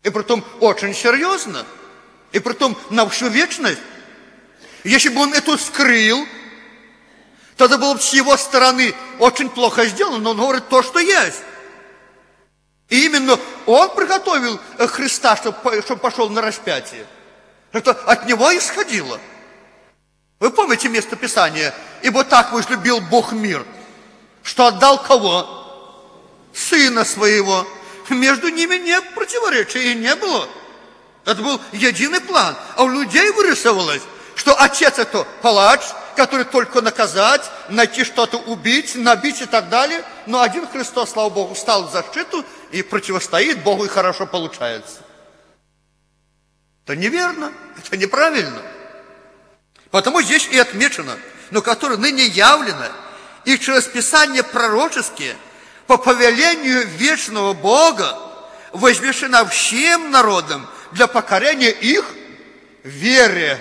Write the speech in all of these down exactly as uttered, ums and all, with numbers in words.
И притом очень серьезно. И притом на всю вечность. Если бы он это скрыл, тогда было бы с его стороны очень плохо сделано, но он говорит то, что есть. И именно он приготовил Христа, чтобы, чтобы пошел на распятие. Это от него исходило. Вы помните место Писания? Ибо так возлюбил Бог мир, что отдал кого? Сына своего. Между ними нет противоречия и не было. Это был единый план. А у людей вырисовалось, что отец это палач, который только наказать, найти что-то убить, набить и так далее. Но один Христос, слава Богу, стал в защиту и противостоит Богу, и хорошо получается. Это неверно, это неправильно. Потому здесь и отмечено, но которое ныне явлено, и через Писание пророческие, по повелению вечного Бога, возвещена всем народам для покорения их вере.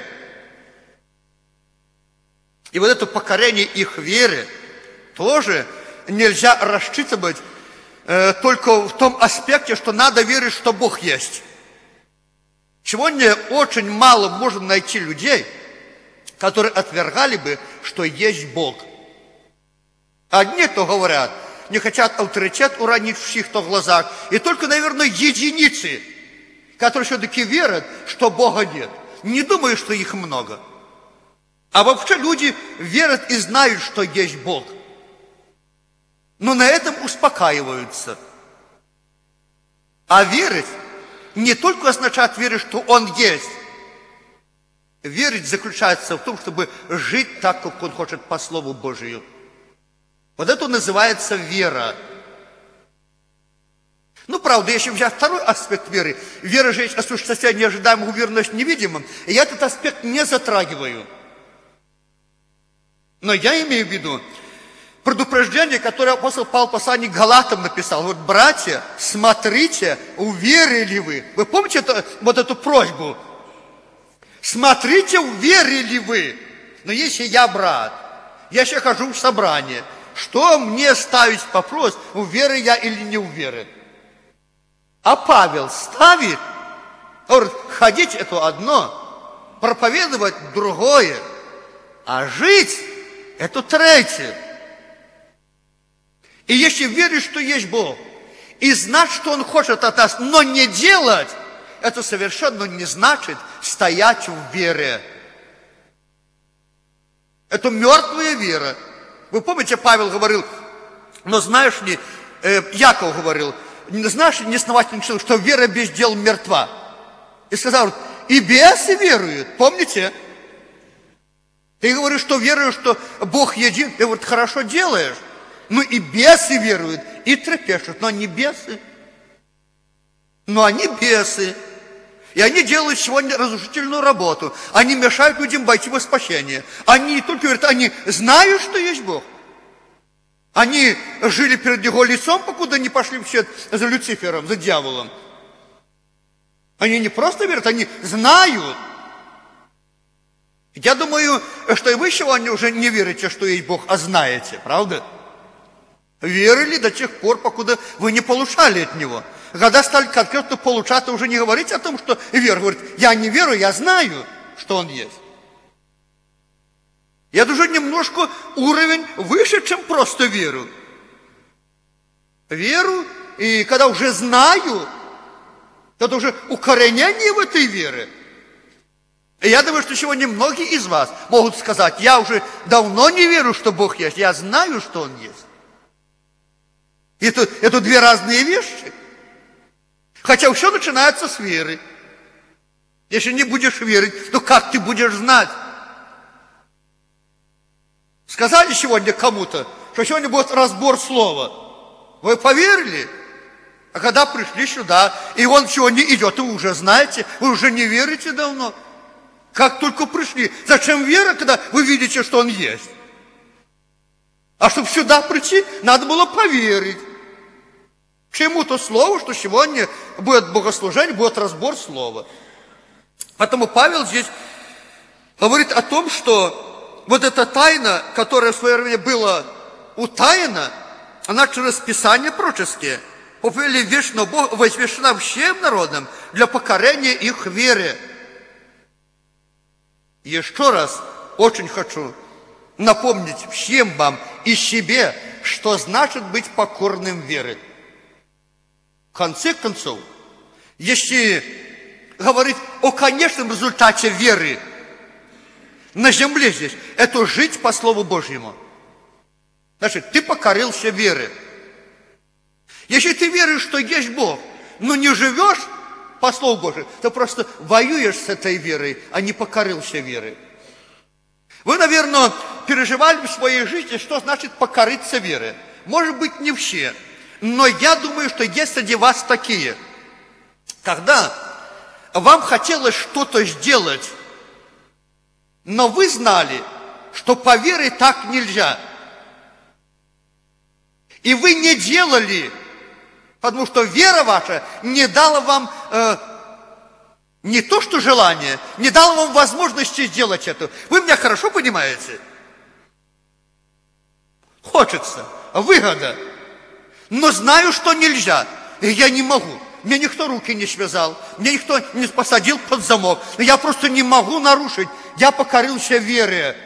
И вот это покорение их вере тоже нельзя рассчитывать э, только в том аспекте, что надо верить, что Бог есть. Сегодня очень мало можно найти людей, которые отвергали бы, что есть Бог. Одни то говорят, не хотят авторитет уронить в чьих-то глазах, и только, наверное, единицы, которые все-таки верят, что Бога нет. Не думаю, что их много. А вообще люди верят и знают, что есть Бог. Но на этом успокаиваются. А верить не только означает верить, что Он есть. Верить заключается в том, чтобы жить так, как Он хочет по Слову Божию. Вот это называется вера. Ну, правда, если взять второй аспект веры, вера же есть осуществление неожидаемого, уверенность в невидимом, и я этот аспект не затрагиваю. Но я имею в виду предупреждение, которое апостол Павел в послании к Галатам написал. Вот, братья, смотрите, уверили вы. Вы помните это, вот эту просьбу? Смотрите, уверили вы. Но если я брат, я сейчас хожу в собрание, что мне ставить вопрос, уверен я или не уверен? А Павел ставит, говорит, ходить это одно, проповедовать другое, а жить это третье. И если веришь, что есть Бог, и знать, что Он хочет от нас, но не делать, это совершенно не значит стоять в вере. Это мертвая вера. Вы помните, Павел говорил, но знаешь ли, э, Яков говорил, знаешь ли, неосновательный человек, что вера без дел мертва. И сказал, и бесы веруют, помните? Ты говоришь, что веруешь, что Бог един, ты вот хорошо делаешь. Ну и бесы веруют, и трепещут, но они бесы. Но они бесы. И они делают сегодня разрушительную работу. Они мешают людям войти во спасение. Они только говорят, они знают, что есть Бог. Они жили перед Его лицом, покуда не пошли все за Люцифером, за дьяволом. Они не просто верят, они знают. Я думаю, что и вы сегодня уже не верите, что есть Бог, а знаете, правда? Верили до тех пор, покуда вы не получали от Него. Когда стали конкретно получать, уже не говорите о том, что вера. Говорит, я не верю, я знаю, что Он есть. Я даже немножко уровень выше, чем просто веру. Веру, и когда уже знаю, это уже укоренение в этой вере. И я думаю, что сегодня многие из вас могут сказать, я уже давно не верю, что Бог есть, я знаю, что Он есть. Это, это две разные вещи. Хотя все начинается с веры. Если не будешь верить, то как ты будешь знать? Сказали сегодня кому-то, что сегодня будет разбор слова. Вы поверили? А когда пришли сюда, и он сегодня идет, и вы уже знаете, вы уже не верите давно. Как только пришли. Зачем вера, когда вы видите, что Он есть? А чтобы сюда прийти, надо было поверить. К чему-то слову, что сегодня будет богослужение, будет разбор слова. Поэтому Павел здесь говорит о том, что вот эта тайна, которая в свое время была утаяна, она через Писания пророческие, повели вечного Бога, возвещена всем народам для покорения их вере. Еще раз очень хочу напомнить всем вам и себе, что значит быть покорным вере. В конце концов, если говорить о конечном результате веры на земле здесь, это жить по Слову Божьему. Значит, ты покорился вере. Если ты веришь, что есть Бог, но не живешь по Слову Божьему, то просто воюешь с этой верой, а не покорился верой. Вы, наверное, переживали в своей жизни, что значит покориться вере. Может быть, не все, но я думаю, что есть среди вас такие. Когда вам хотелось что-то сделать, но вы знали, что по вере так нельзя. И вы не делали, потому что вера ваша не дала вам э, не то что желание, не дала вам возможности сделать это. Вы меня хорошо понимаете? Хочется, выгода. Но знаю, что нельзя, и я не могу. Мне никто руки не связал, мне никто не посадил под замок. Но я просто не могу нарушить. Я покорился вере.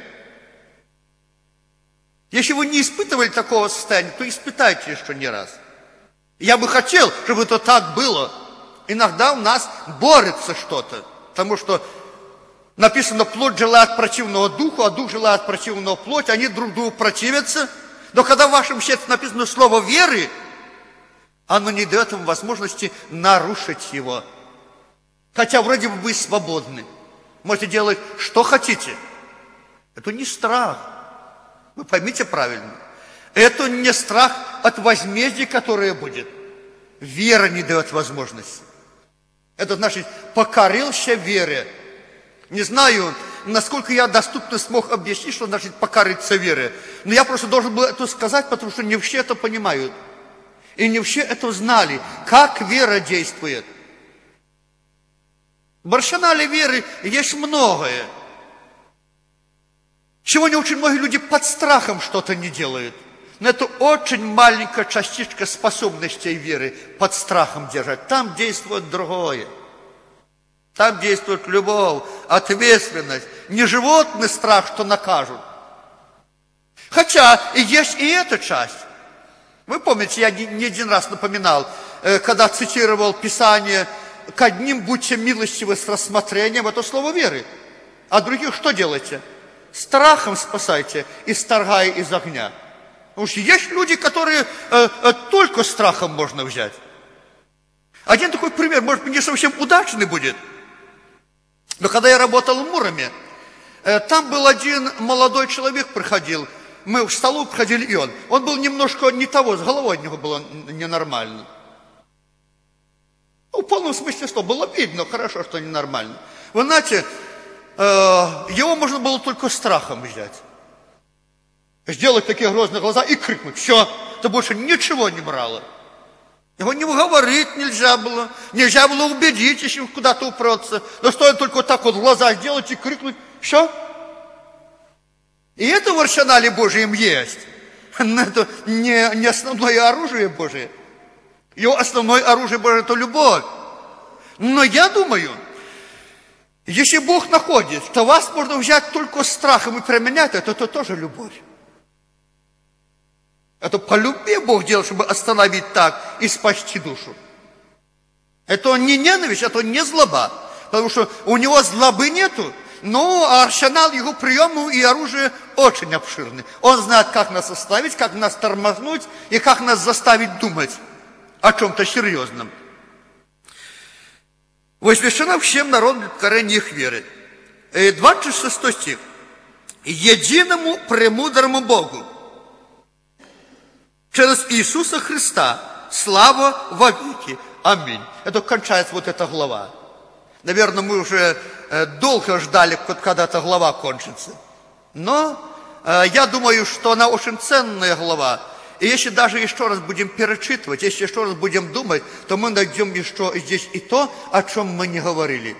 Если вы не испытывали такого состояния, то испытайте еще не раз. Я бы хотел, чтобы это так было. Иногда у нас борется что-то, потому что написано, плоть желает противного духу, а дух желает противного плоти, они друг другу противятся. Но когда в вашем сердце написано слово веры, оно не дает вам возможности нарушить его. Хотя вроде бы вы свободны. Можете делать, что хотите. Это не страх. Вы поймите правильно. Это не страх от возмездия, которое будет. Вера не дает возможности. Это значит, покорился вере. Не знаю, насколько я доступно смог объяснить, что значит покориться вере. Но я просто должен был это сказать, потому что не все это понимают. И не все это знали, как вера действует. В арсенале веры есть многое. Сегодня очень многие люди под страхом что-то не делают. Но это очень маленькая частичка способностей веры под страхом держать. Там действует другое. Там действует любовь, ответственность. Не животный страх, что накажут. Хотя и есть и эта часть. Вы помните, я не один раз напоминал, когда цитировал Писание, к одним будьте милостивы с рассмотрением, это слово веры. А других что делаете? Страхом спасайте, исторгая из огня. Потому что есть люди, которые э, э, только страхом можно взять. Один такой пример, может быть, не совсем удачный будет. Но когда я работал в Муроме, э, там был один молодой человек, приходил. Мы в столу приходили, и он. Он был немножко не того, с головой у него было ненормально. Ну, в полном смысле слова. Было видно, хорошо, что ненормально. Вы знаете, э, его можно было только страхом взять. Сделать такие грозные глаза и крикнуть. Все, ты больше ничего не брала. Его не уговорить нельзя было. Нельзя было убедить, если он куда-то упрется. Но стоит только вот так вот глаза сделать и крикнуть. Все. И это в арсенале Божьем есть. Но это не, не основное оружие Божие. Его основное оружие Божие – это любовь. Но я думаю, если Бог находит, то вас можно взять только страхом и применять это, то тоже любовь. Это по любви Бог делал, чтобы остановить так и спасти душу. Это не ненависть, это не злоба. Потому что у него злобы нету. Но арсенал его приемов и оружия очень обширный. Он знает, как нас остановить, как нас тормознуть и как нас заставить думать о чем-то серьезном. Возвещено всем народам для покорения их веры. двадцать шестой стих. Единому премудрому Богу через Иисуса Христа слава во веки. Аминь. Это кончается вот эта глава. Наверное, мы уже долго ждали, когда эта глава кончится. Но э, я думаю, что она очень ценная глава. И если даже еще раз будем перечитывать, если еще раз будем думать, то мы найдем еще здесь и то, о чем мы не говорили.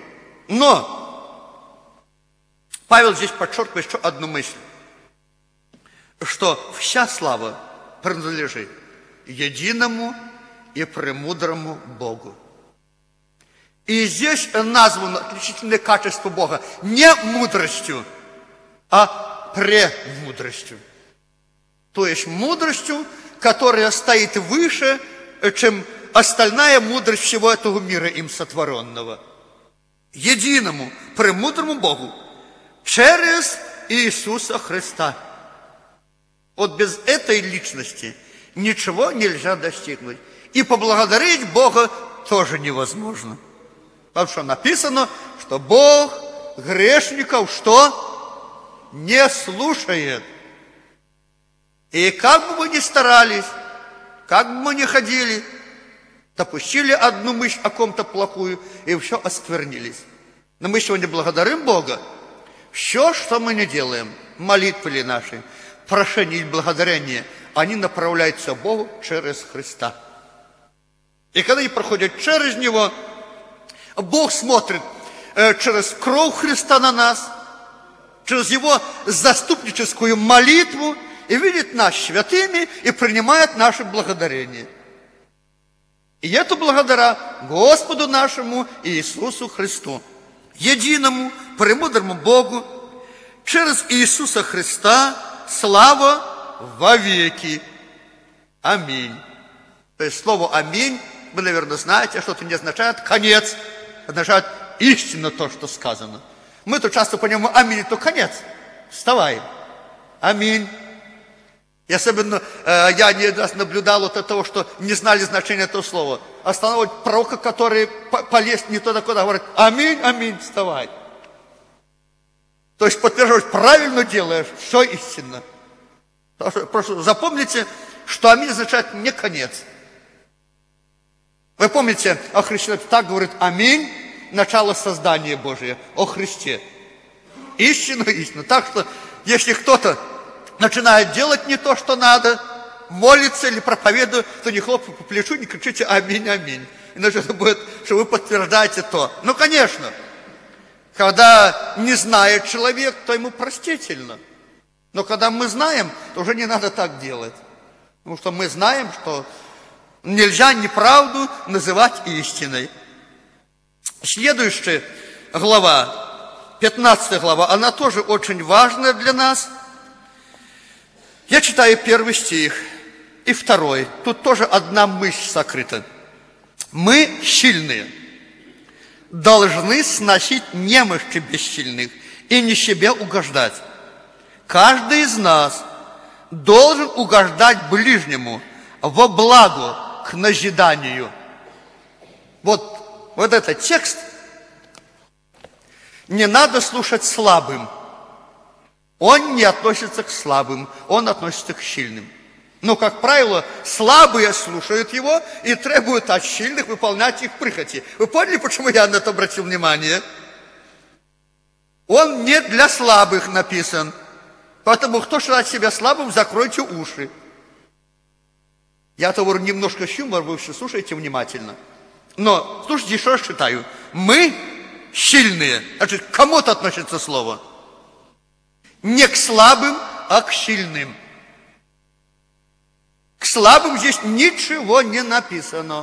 Но Павел здесь подчеркивает еще одну мысль, что вся слава принадлежит единому и премудрому Богу. И здесь названо отличительное качество Бога не мудростью, а премудростью. То есть мудростью, которая стоит выше, чем остальная мудрость всего этого мира им сотворенного. Единому, премудрому Богу через Иисуса Христа. Вот без этой личности ничего нельзя достигнуть. И поблагодарить Бога тоже невозможно. Потому что написано, что Бог грешников что? Не слушает. И как бы мы ни старались, как бы мы ни ходили, допустили одну мысль о ком-то плохую, и все осквернились. Но мы сегодня благодарим Бога. Все, что мы не делаем, молитвы ли наши, прошения и благодарения, они направляются Богу через Христа. И когда они проходят через Него, Бог смотрит э, через кровь Христа на нас, через Его заступническую молитву, и видит нас святыми, и принимает наше благодарение. И это благодаря Господу нашему Иисусу Христу, единому, премудрому Богу, через Иисуса Христа, слава во веки. Аминь. То есть слово «аминь», вы, наверное, знаете, что это не означает конец, означает истинно то, что сказано. Мы тут часто понимаем, аминь, это конец. Вставай. Аминь. И особенно э, я не раз наблюдал вот от того, что не знали значения этого слова. Останавливать пророка, который полез не туда, куда, говорит, аминь, аминь, вставай. То есть подтверждать, правильно делаешь, все истинно. Просто запомните, что аминь означает не конец. Вы помните, о Христе так говорит, аминь, начало создания Божия, о Христе. Истинно, истинно. Так что, если кто-то начинает делать не то, что надо, молится или проповедует, то не хлопайте по плечу, не кричите аминь, аминь. Иначе это будет, что вы подтверждаете то. Ну, конечно, когда не знает человек, то ему простительно. Но когда мы знаем, то уже не надо так делать. Потому что мы знаем, что нельзя неправду называть истиной. Следующая глава, пятнадцатая глава, она тоже очень важная для нас. Я читаю первый стих и второй. Тут тоже одна мысль сокрыта. Мы сильные, должны сносить немощи бессильных и не себе угождать. Каждый из нас должен угождать ближнему во благо к назиданию. Вот, вот этот текст не надо слушать слабым. Он не относится к слабым, он относится к сильным. Но, как правило, слабые слушают его и требуют от сильных выполнять их прихоти. Вы поняли, почему я на это обратил внимание? Он не для слабых написан. Поэтому, кто считает себя слабым, закройте уши. Я-то говорю немножко с юмором, вы все слушаете внимательно. Но, слушайте, еще раз читаю. Мы сильные. Значит, к кому-то относится слово. Не к слабым, а к сильным. К слабым здесь ничего не написано.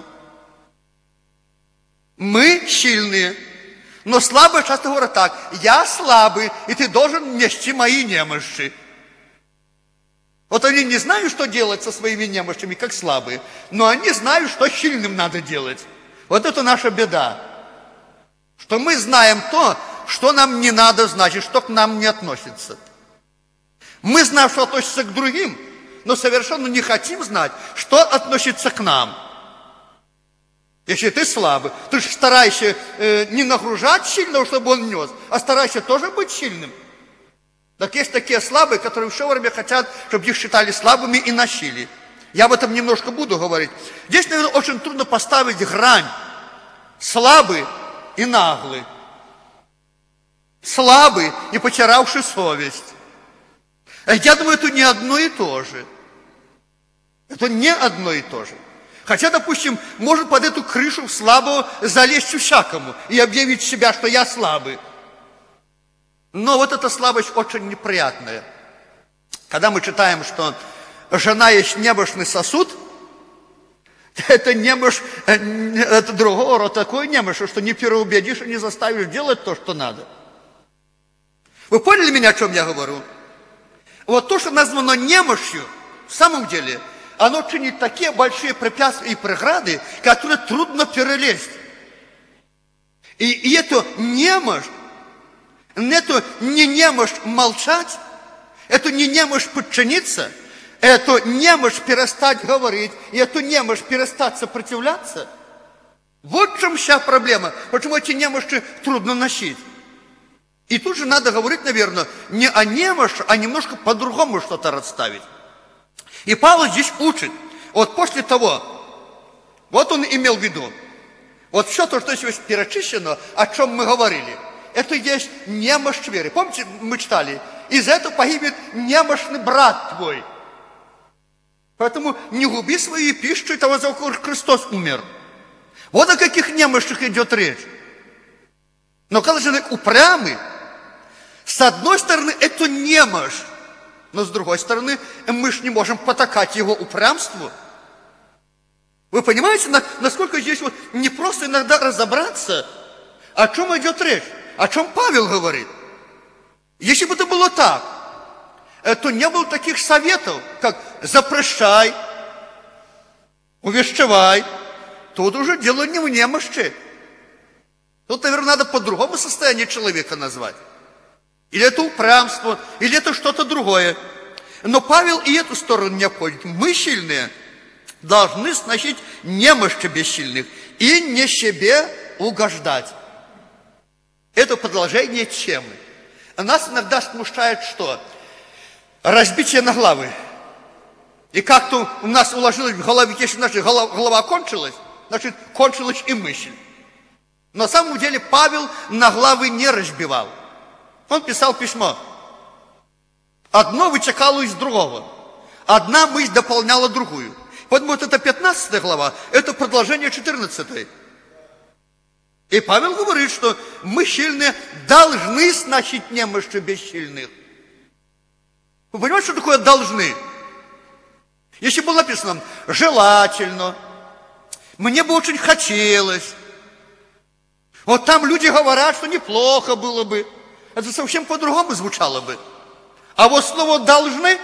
Мы сильные. Но слабые часто говорят так. Я слабый, и ты должен нести мои немощи. Вот они не знают, что делать со своими немощами, как слабые. Но они знают, что сильным надо делать. Вот это наша беда. Что мы знаем то, что нам не надо знать, и что к нам не относится. Мы знаем, что относится к другим, но совершенно не хотим знать, что относится к нам. Если ты слабый, ты же старайся э, не нагружать сильного, чтобы он нес, а старайся тоже быть сильным. Так есть такие слабые, которые все время хотят, чтобы их считали слабыми и носили. Я об этом немножко буду говорить. Здесь, наверное, очень трудно поставить грань. Слабый и наглый. Слабый и потерявший совесть. Я думаю, это не одно и то же. Это не одно и то же. Хотя, допустим, может под эту крышу слабого залезть всякому и объявить себя, что я слабый. Но вот эта слабость очень неприятная. Когда мы читаем, что жена есть небошный сосуд, Это немощь, это другого рода, такой немощь, что не переубедишь и не заставишь делать то, что надо. Вы поняли меня, о чем я говорю? Вот то, что названо немощью, в самом деле, оно чинит такие большие препятствия и преграды, которые трудно перелезть. И, и эту немощь, эту не немощь молчать, эту не немощь подчиниться, эту немощь перестать говорить, и эту немощь перестать сопротивляться, вот в чем вся проблема. Почему эти немощи трудно носить? И тут же надо говорить, наверное, не о немощи, а немножко по-другому что-то расставить. И Павел здесь учит. Вот после того, вот он имел в виду, вот все то, что здесь перечислено, о чем мы говорили, это есть немощь веры. Помните, мы читали, из-за этого погибнет немощный брат твой. Поэтому не губи свою пищу и того, за кого Христос умер. Вот о каких немощах идет речь. Но когда человек упрямый, с одной стороны, это немощь, но с другой стороны, мы же не можем потакать его упрямству. Вы понимаете, насколько здесь вот не просто иногда разобраться, о чем идет речь, о чем Павел говорит. Если бы это было так, то не было таких советов, как запрещай, увещевай. Тут уже дело не в немощи. Тут, наверное, надо по-другому состояние человека назвать. Или это упрямство, или это что-то другое. Но Павел и эту сторону не обходит. Мы, сильные, должны сносить немощи бессильных и не себе угождать. Это продолжение темы. Нас иногда смущает что? Разбитие на главы. И как-то у нас уложилось в голове, если наша голова, голова кончилась, значит, кончилась и мысль. На самом деле Павел на главы не разбивал. Он писал письмо. Одно вытекало из другого. Одна мысль дополняла другую. Поэтому вот эта пятнадцатая глава, это продолжение четырнадцатой. И Павел говорит, что мы, сильные, должны сносить немощи бессильных. Вы понимаете, что такое должны? Если было написано желательно, мне бы очень хотелось. Вот там люди говорят, что неплохо было бы. Это совсем по-другому звучало бы. А вот слово «должны»,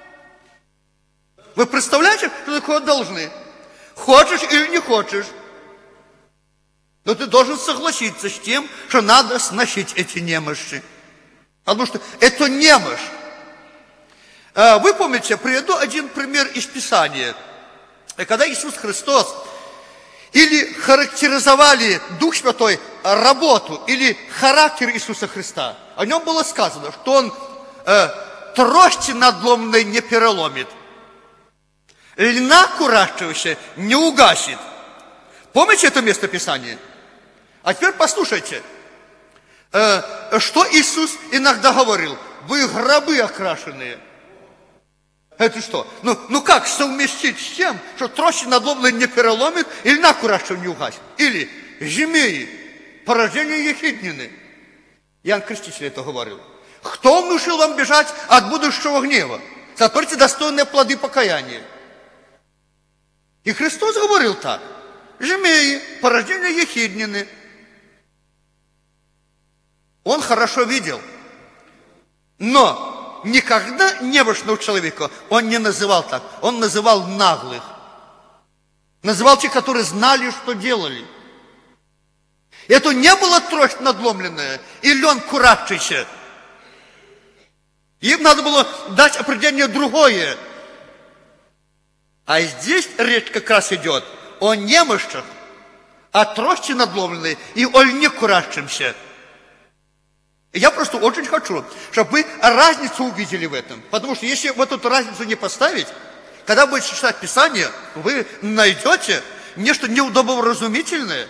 вы представляете, что такое «должны»? Хочешь или не хочешь, но ты должен согласиться с тем, что надо сносить эти немощи. Потому что это немощь. Вы помните, приведу один пример из Писания. Когда Иисус Христос или характеризовали Дух Святой работу или характер Иисуса Христа, о нем было сказано, что он э, трости надломной не переломит, льна куращивающая не угасит. Помните это место Писания? А теперь послушайте, э, что Иисус иногда говорил: вы гробы окрашенные. Это что? Ну, ну как совместить с тем, что трости надломной не переломит и льна куращивая не угасит? Или змеи, порождение ехиднины. Иоанн Креститель это говорил. Кто внушил вам бежать от будущего гнева? Сотворите достойные плоды покаяния. И Христос говорил так. Змеи, порождение ехиднины. Он хорошо видел. Но никогда немощного человека он не называл так. Он называл наглых. Называл тех, которые знали, что делали. Это не была трость надломленная и лен куравшийся. Им надо было дать определение другое. А здесь речь как раз идет о немощах, о трости надломленной и о льне куравшемся. Я просто очень хочу, чтобы вы разницу увидели в этом. Потому что если вот эту разницу не поставить, когда будете читать Писание, вы найдете нечто неудобовразумительное.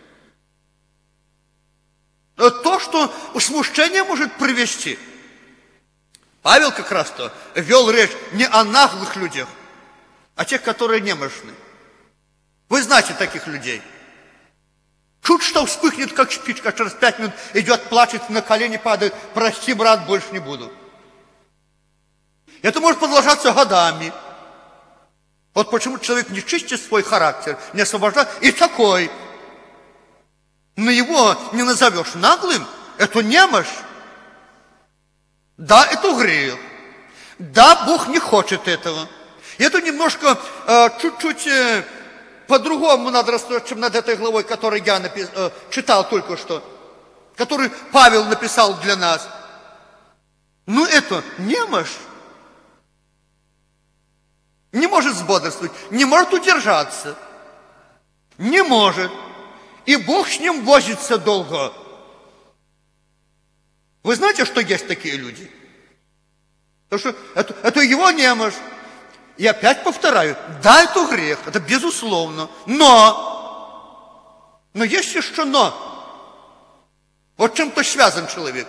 То, что смущение может привести. Павел как раз-то вел речь не о наглых людях, а тех, которые немощны. Вы знаете таких людей. Чуть что вспыхнет, как спичка, через пять минут идет, плачет, на колени падает: прости, брат, больше не буду. Это может продолжаться годами. Вот почему человек не чистит свой характер, не освобождает, и такой. Но его не назовешь наглым, это немощь. Да, это грех. Да, Бог не хочет этого. И это немножко, э, чуть-чуть э, по-другому надо рассуждать, чем над этой главой, которую я напис, э, читал только что, которую Павел написал для нас. Ну, это немощь. Не может сбодрствовать, не может удержаться. Не может. И Бог с ним возится долго. Вы знаете, что есть такие люди? Потому что это, это его немощь. И опять повторяю, да, это грех, это безусловно. Но, но есть еще но. Вот чем-то связан человек.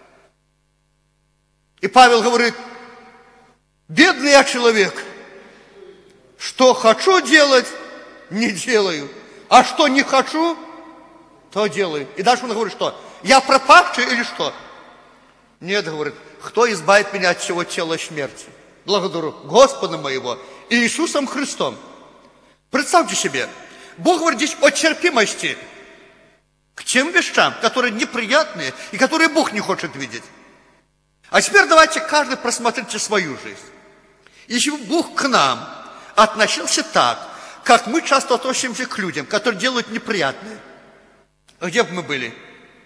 И Павел говорит, бедный я человек, что хочу делать, не делаю. А что не хочу, то делаю. И дальше он говорит, что? Я пропавший или что? Нет, говорит, кто избавит меня от всего тела смерти? Благодарю Господа моего и Иисусом Христом. Представьте себе, Бог говорит здесь о терпимости к тем вещам, которые неприятные и которые Бог не хочет видеть. А теперь давайте каждый просмотрите свою жизнь. Если Бог к нам относился так, как мы часто относимся к людям, которые делают неприятное, где бы мы были?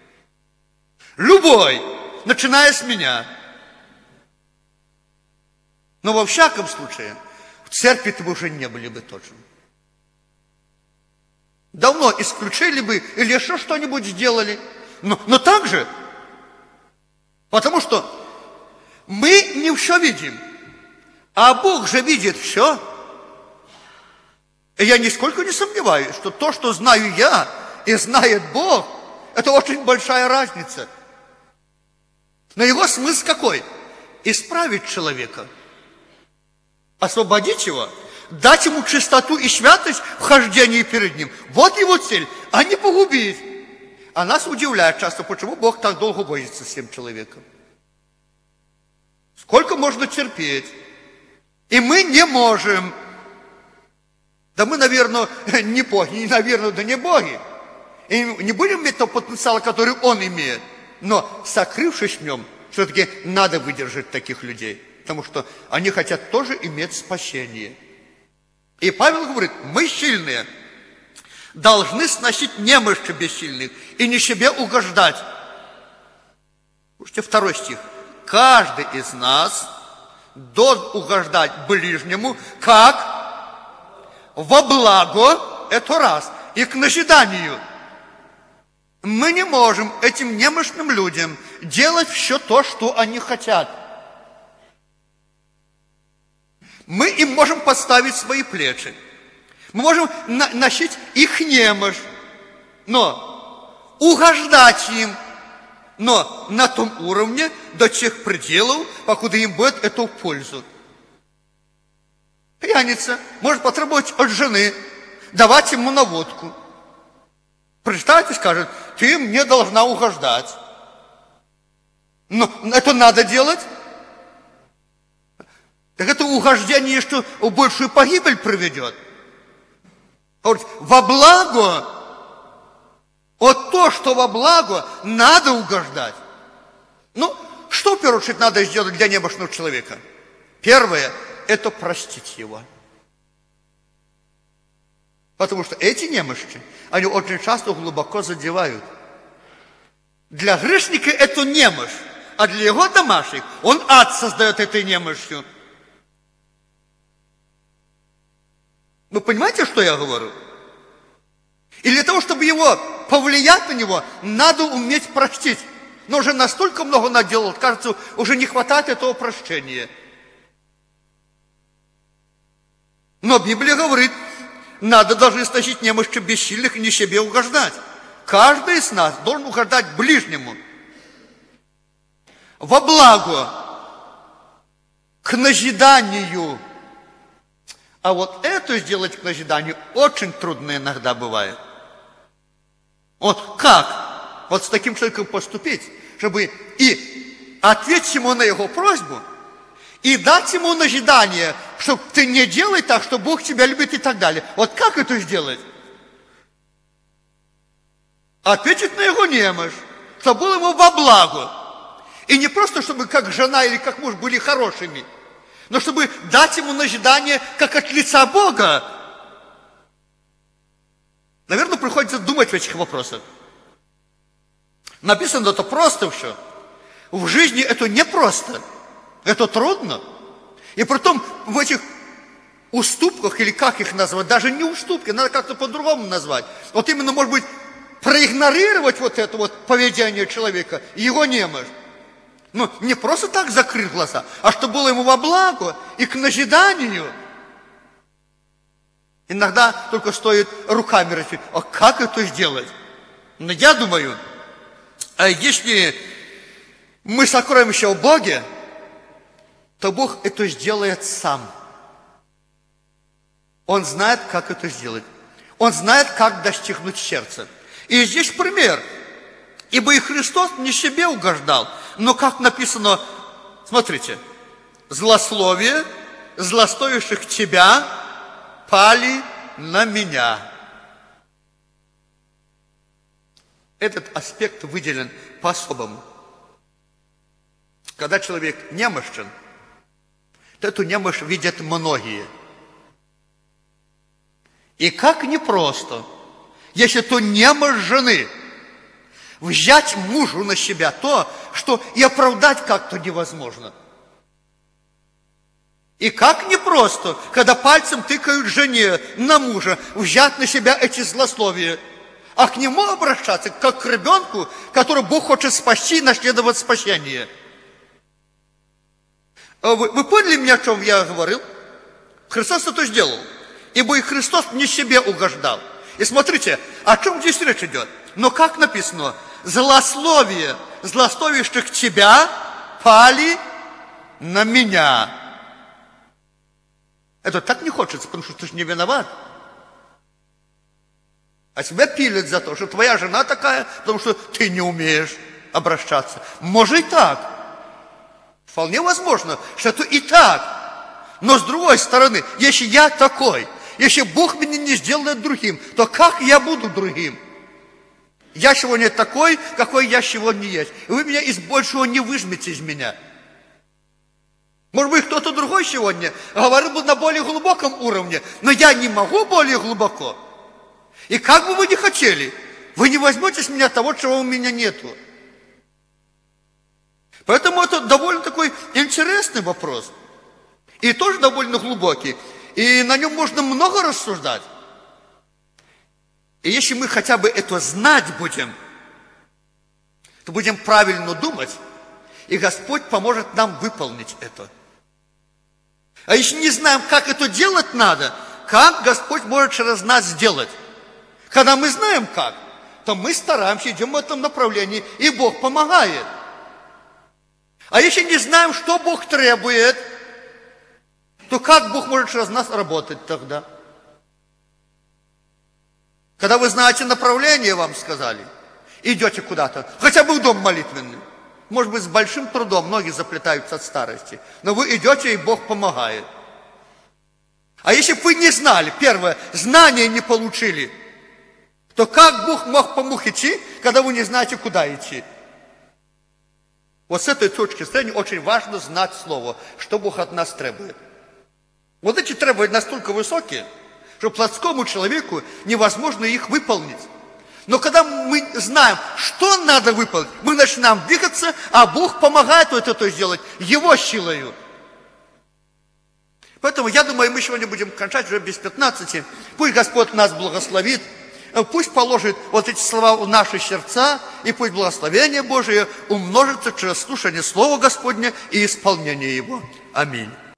Любой, начиная с меня. Но во всяком случае, в церкви-то вы уже не были бы точно. Давно исключили бы или еще что-нибудь сделали. Но, но так же, потому что мы не все видим, а Бог же видит все. И я нисколько не сомневаюсь, что то, что знаю я и знает Бог, это очень большая разница. Но его смысл какой? Исправить человека. Освободить его, дать ему чистоту и святость в хождении перед ним. Вот его цель, а не погубить. А нас удивляет часто, почему Бог так долго возится с тем человеком. Сколько можно терпеть? И мы не можем. Да мы, наверное, не боги, не наверное, да не боги. И не будем иметь того потенциала, который он имеет. Но, сокрывшись в нем, все-таки надо выдержать таких людей. Потому что они хотят тоже иметь спасение. И Павел говорит, мы сильные, должны сносить немощи бессильных и не себе угождать. Слушайте, второй стих. Каждый из нас должен угождать ближнему, как во благо, это раз, и к назиданию. Мы не можем этим немощным людям делать все то, что они хотят. Мы им можем подставить свои плечи. Мы можем на- носить их немощь, но угождать им, но на том уровне до тех пределов, покуда им будет это в пользу. Пьяница может потребовать от жены давать ему наводку. Прочитает и скажет, ты мне должна угождать. Но это надо делать. Так это угождение, что в большую погибель приведет. Говорит, во благо, вот то, что во благо, надо угождать. Ну, что в первую очередь надо сделать для немощного человека? Первое, это простить его. Потому что эти немощи, они очень часто глубоко задевают. Для грешника это немощь, а для его домашних он ад создает этой немощью. Вы понимаете, что я говорю? И для того, чтобы его повлиять на него, надо уметь простить. Но уже настолько много наделал, кажется, уже не хватает этого прощения. Но Библия говорит, надо должны сносить немощи бессильных и не себе угождать. Каждый из нас должен угождать ближнему. Во благо, к назиданию. А вот это сделать к назиданию очень трудно иногда бывает. Вот как? Вот с таким человеком поступить, чтобы и ответить ему на его просьбу, и дать ему назидание что ты не делай так, что Бог тебя любит и так далее. Вот как это сделать? Ответить на его немощь, чтобы было ему во благо. И не просто, чтобы как жена или как муж были хорошими, но чтобы дать ему назидание, как от лица Бога. Наверное, приходится думать в этих вопросах. Написано это просто все. В жизни это непросто. Это трудно. И притом в этих уступках, или как их назвать, даже не уступки, надо как-то по-другому назвать. Вот именно, может быть, проигнорировать вот это вот поведение человека, его немощь. Ну, не просто так закрыть глаза, а чтобы было ему во благо и к назиданию. Иногда только стоит руками расти. А как это сделать? Но я думаю, а если мы сокровища в Боге, то Бог это сделает сам. Он знает, как это сделать. Он знает, как достигнуть сердца. И здесь пример. Ибо и Христос не себе угождал, но как написано, смотрите, злословие злостоящих тебя пали на меня. Этот аспект выделен по-особому. Когда человек немощен, то эту немощь видят многие. И как непросто, если то немощь жены, взять мужу на себя то, что и оправдать как-то невозможно. И как непросто, когда пальцем тыкают жене на мужа, взять на себя эти злословия, а к нему обращаться, как к ребенку, которого Бог хочет спасти и наследовать спасение. Вы, вы поняли меня, о чем я говорил? Христос это сделал. Ибо и Христос не себе угождал. И смотрите, о чем здесь речь идет? Но как написано, злословие злословящих тебя пали на меня. Это так не хочется, потому что ты же не виноват. А тебя пилят за то, что твоя жена такая, потому что ты не умеешь обращаться. Может и так. Вполне возможно, что это и так. Но с другой стороны, если я такой, если Бог меня не сделает другим, то как я буду другим? Я сегодня такой, какой я сегодня есть. И вы меня из большего не выжмете из меня. Может быть, кто-то другой сегодня говорил бы на более глубоком уровне, но я не могу более глубоко. И как бы вы ни хотели, вы не возьмете с меня того, чего у меня нету. Поэтому это довольно такой интересный вопрос. И тоже довольно глубокий. И на нем можно много рассуждать. И если мы хотя бы это знать будем, то будем правильно думать, и Господь поможет нам выполнить это. А если не знаем, как это делать надо, как Господь может через нас сделать? Когда мы знаем как, то мы стараемся, идем в этом направлении, и Бог помогает. А если не знаем, что Бог требует, то как Бог может через нас работать тогда? Когда вы знаете направление, вам сказали, идете куда-то, хотя бы в дом молитвенный. Может быть, с большим трудом, многие заплетаются от старости, но вы идете, и Бог помогает. А если бы вы не знали, первое, знания не получили, то как Бог мог помочь идти, когда вы не знаете, куда идти? Вот с этой точки зрения очень важно знать Слово, что Бог от нас требует. Вот эти требования настолько высокие, что плотскому человеку невозможно их выполнить. Но когда мы знаем, что надо выполнить, мы начинаем двигаться, а Бог помогает вот это сделать Его силою. Поэтому я думаю, мы сегодня будем кончать уже без пятнадцати. Пусть Господь нас благословит, пусть положит вот эти слова в наши сердца, и пусть благословение Божие умножится через слушание Слова Господня и исполнение Его. Аминь.